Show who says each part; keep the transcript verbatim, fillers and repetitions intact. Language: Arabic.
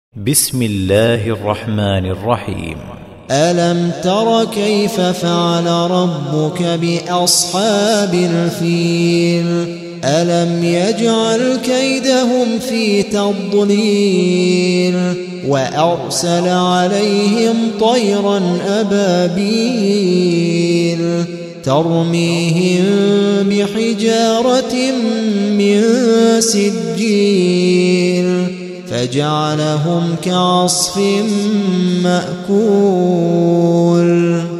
Speaker 1: بسم الله الرحمن الرحيم.
Speaker 2: ألم تر كيف فعل ربك بأصحاب الفيل ألم يجعل كيدهم في تضليل وأرسل عليهم طيرا أبابيل ترميهم بحجارة من سجيل فجعلهم كعصف مأكول.